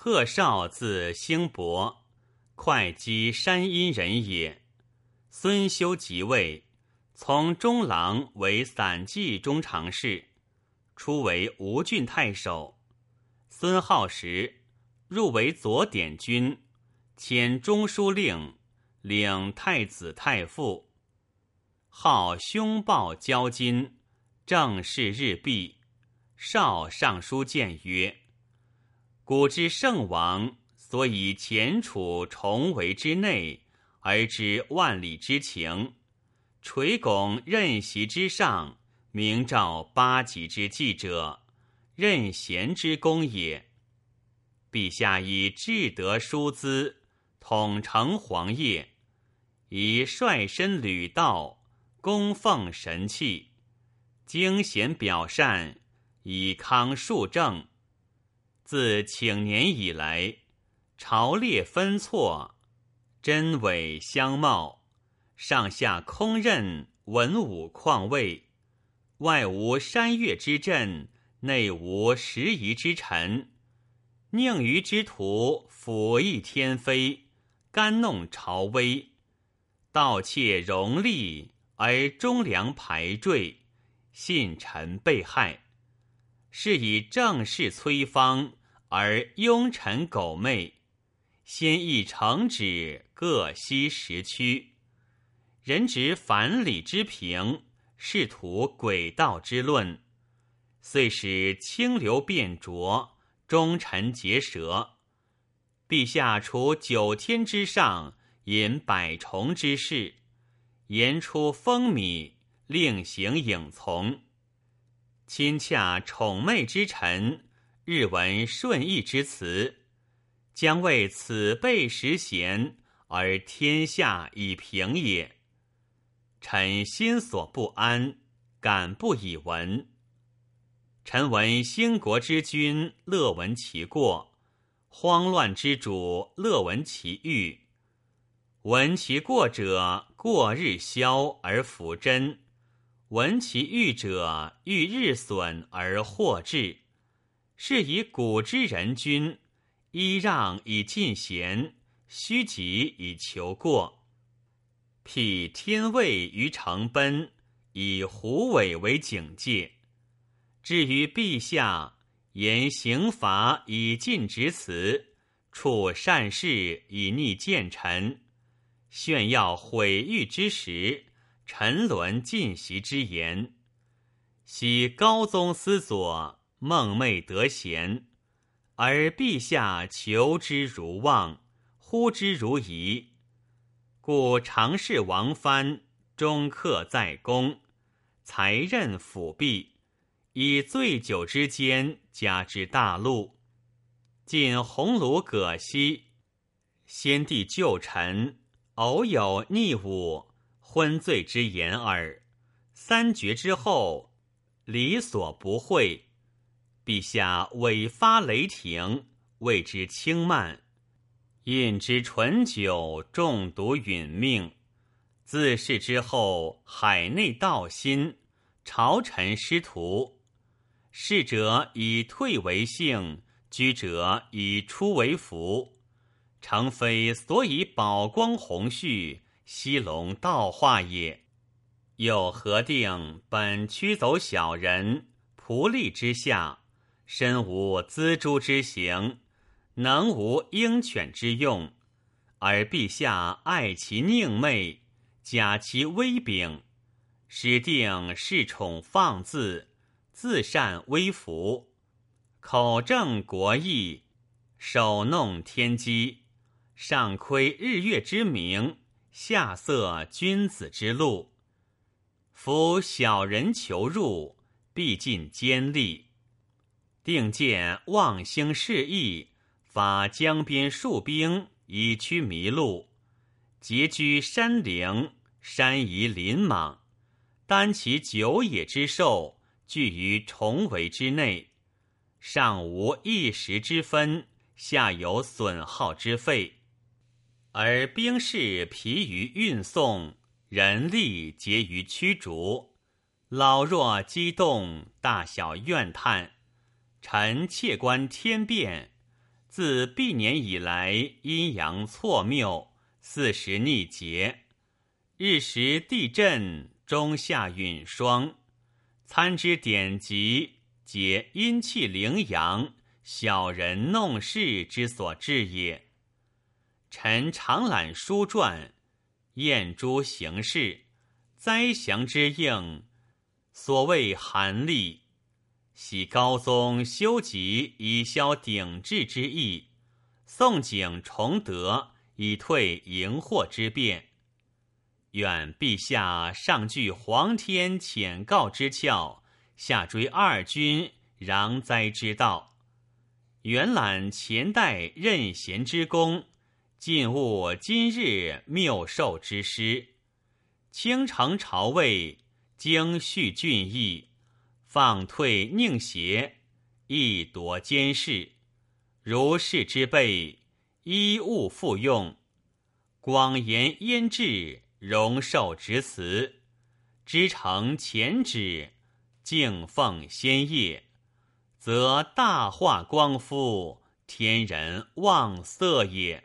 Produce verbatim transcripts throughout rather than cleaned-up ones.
贺绍字兴伯，会稽山阴人也。孙修即位，从中郎为散骑中常侍，初为吴郡太守。孙浩时入为左典军，迁中书令，领太子太傅。号凶暴交金，政事日弊。绍上书谏曰：古之圣王，所以前处重围之内，而知万里之情，垂拱任席之上，明照八极之纪者，任贤之功也。陛下以至德疏资，统承皇业，以率身履道，供奉神器，经贤表善，以康庶政。自请年以来，朝列分错，真伪相貌，上下空任，文武况位，外无山岳之镇，内无时宜之臣，宁于之徒辅翼天飞，干弄朝威，盗窃荣利，而忠良排坠，信臣被害。是以政事摧方，而庸臣苟媚，先议惩止，各悉时趋。人执反礼之评，仕途诡道之论，遂使清流变浊，忠臣结舌。陛下除九天之上，引百虫之事，言出风靡，令行影从。亲洽宠媚之臣，日闻顺义之辞，将为此辈实贤，而天下以平也。臣心所不安，敢不以闻。臣闻兴国之君，乐闻其过；慌乱之主，乐闻其欲。闻其过者，过日消而弗真；闻其欲者，欲日损而祸至。是以古之人君，揖让以进贤，虚己以求过。辟天位于城奔，以狐尾为警戒。至于陛下，言刑罚以尽职辞，处善事以逆谏臣，炫耀毁誉之时，沉沦尽席之言。昔高宗思左，梦寐得贤，而陛下求之如望，呼之如仪。故常侍王藩终克在宫，才任辅弼，以醉酒之间加之大禄。晋鸿胪葛西，先帝旧臣，偶有逆忤，昏醉之言耳。三绝之后，理所不讳。陛下委发雷霆，谓之轻慢。饮之醇酒，中毒殒命。自是之后，海内盗心，朝臣失途。逝者以退为幸，居者以出为福。诚非所以宝光宏绪，西隆道化也。又何定本驱走小人，仆隶之下，身无锱铢之行，能无鹰犬之用，而陛下爱其佞媚，假其威柄，使定恃宠放恣，自善威服，口正国义，手弄天机，上窥日月之明，下塞君子之路。夫小人求入，必尽奸利。定见望兴示意，发江边戍兵，以驱迷路。结居山陵，山夷林莽，单其久野之兽，聚于重围之内。上无一时之分，下有损耗之费。而兵士疲于运送，人力竭于驱逐，老弱激动，大小怨叹。臣窃观天变， 自毕年以来，阴阳错谬，四时逆节，日时地震，中夏陨霜，参之典籍，皆阴气凌阳，小人弄事之所致也。臣常览书传，验诸形势，灾祥之应，所谓寒历，喜高宗修集以消鼎治之意，宋景崇德以退荧惑之变。愿陛下上据皇天遣告之窍，下追二君攘灾之道，原览前代任贤之功，尽悟今日谬授之师，倾城朝位，经续俊逸，放退宁邪，亦夺监视，如是之辈，依物复用，广言焉制，荣受直辞，知承前旨，敬奉先业，则大化光夫，天人望色也。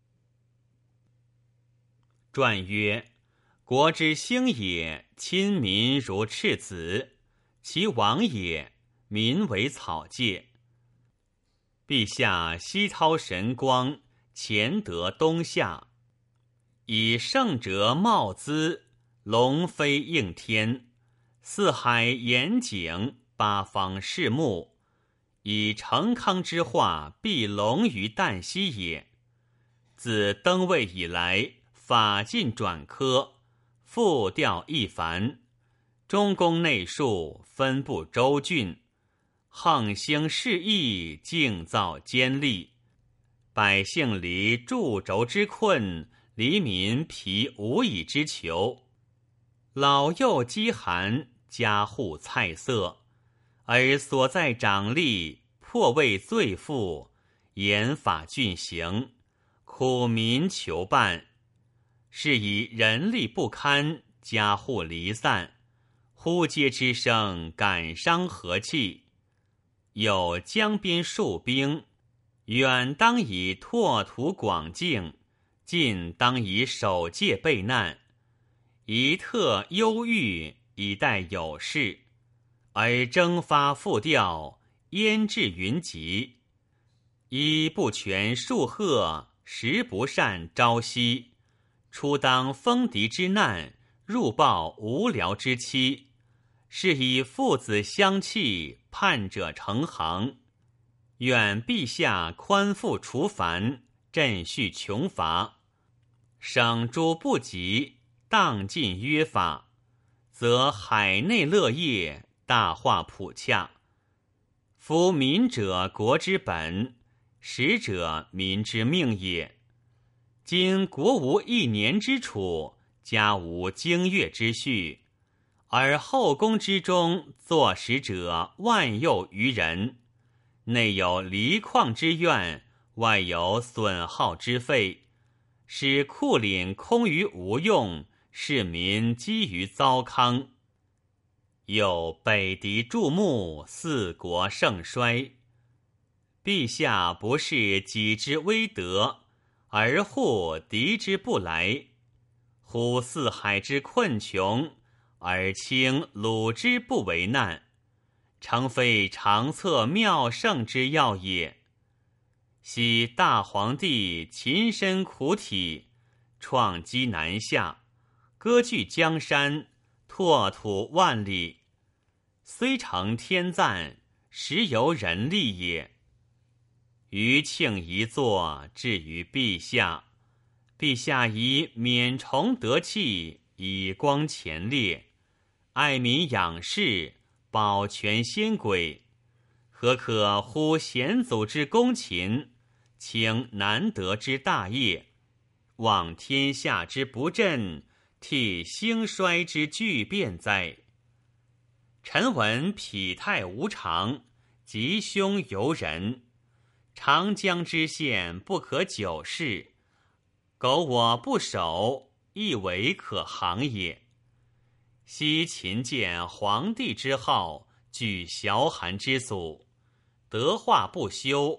传曰：国之兴也，亲民如赤子，其亡也，民为草芥。陛下西操神光，乾德东下，以圣哲茂滋，龙飞应天，四海严景，八方视目，以成康之化，必隆于旦夕也。自登位以来，法尽转科，复调一繁，中宫内庶，分布州郡，横兴士义，竞造奸利，百姓离筑轴之困，黎民疲无以之求，老幼饥寒，家户菜色，而所在长吏破为罪妇，严法峻刑，苦民求办，是以人力不堪，家户离散，呼嗟之声，感伤和气。有江边戍兵，远当以拓土广境，近当以守戒备难，宜特忧郁，以待有事，而征发复调，焉至云集？一不全戍贺，十不善朝夕，初当封敌之难，入报无聊之期，是以父子相弃，叛者成行。愿陛下宽复除繁，振恤穷乏，省诸不及，当尽约法，则海内乐业，大化普洽。夫民者国之本，食者民之命也。今国无一年之储，家无经月之序，而后宫之中坐食者万又余人，内有离旷之怨，外有损耗之费，使库廪空于无用，市民积于糟糠。又北敌注目，四国盛衰，陛下不视己之威德，而护敌之不来，呼四海之困穷，而轻鲁之不为难，诚非长策妙胜之要也。昔大皇帝勤身苦体，创基南下，割据江山，拓土万里，虽成天赞，实由人力也。余庆一作，至于陛下，陛下以免崇德气，以光前列，爱民养士，保全先轨，何可忽先祖之功勤，倾难得之大业，望天下之不振，替兴衰之巨变哉？臣闻否泰无常，吉凶由人，长江之险不可久视，苟我不守，亦为可行也。昔秦见皇帝之号，举崤函之祖，德化不修，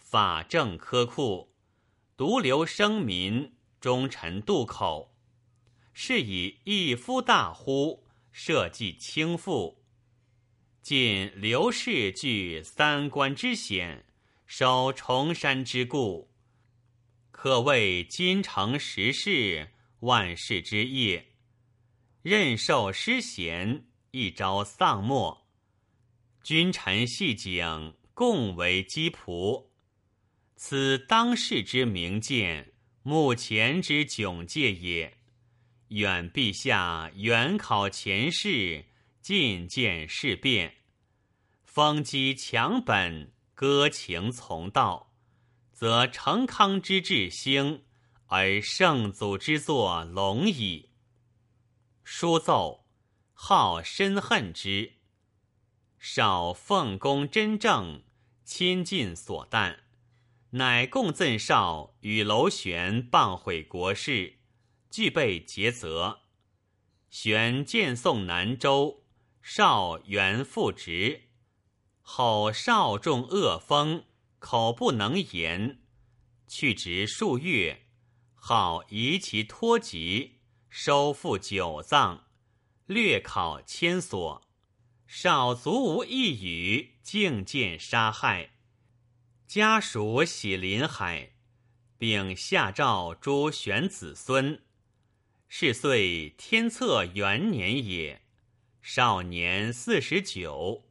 法政苛酷，独留生民，忠臣渡口。是以一夫大忽，社稷倾覆。今刘氏据三关之险，守崇山之固，可谓今成时事，万世之业。任受失贤，一朝丧没。君臣戏景，共为鸡仆。此当世之明鉴，目前之窘介也。愿陛下远考前世，近见事变，风积强本，歌情从道，则成康之治兴，而圣祖之作隆矣。书奏，好深恨之。少奉公真正，亲近所惮，乃共赠少与娄玄谤毁国事，俱被诘责。玄见送南州，少原复职。后少中恶风，口不能言，去职数月，好移其托疾，收复九藏，略考千所。少足无一语，竟见杀害。家属喜临海，并下诏诸玄子孙。是岁天策元年也，少年四十九。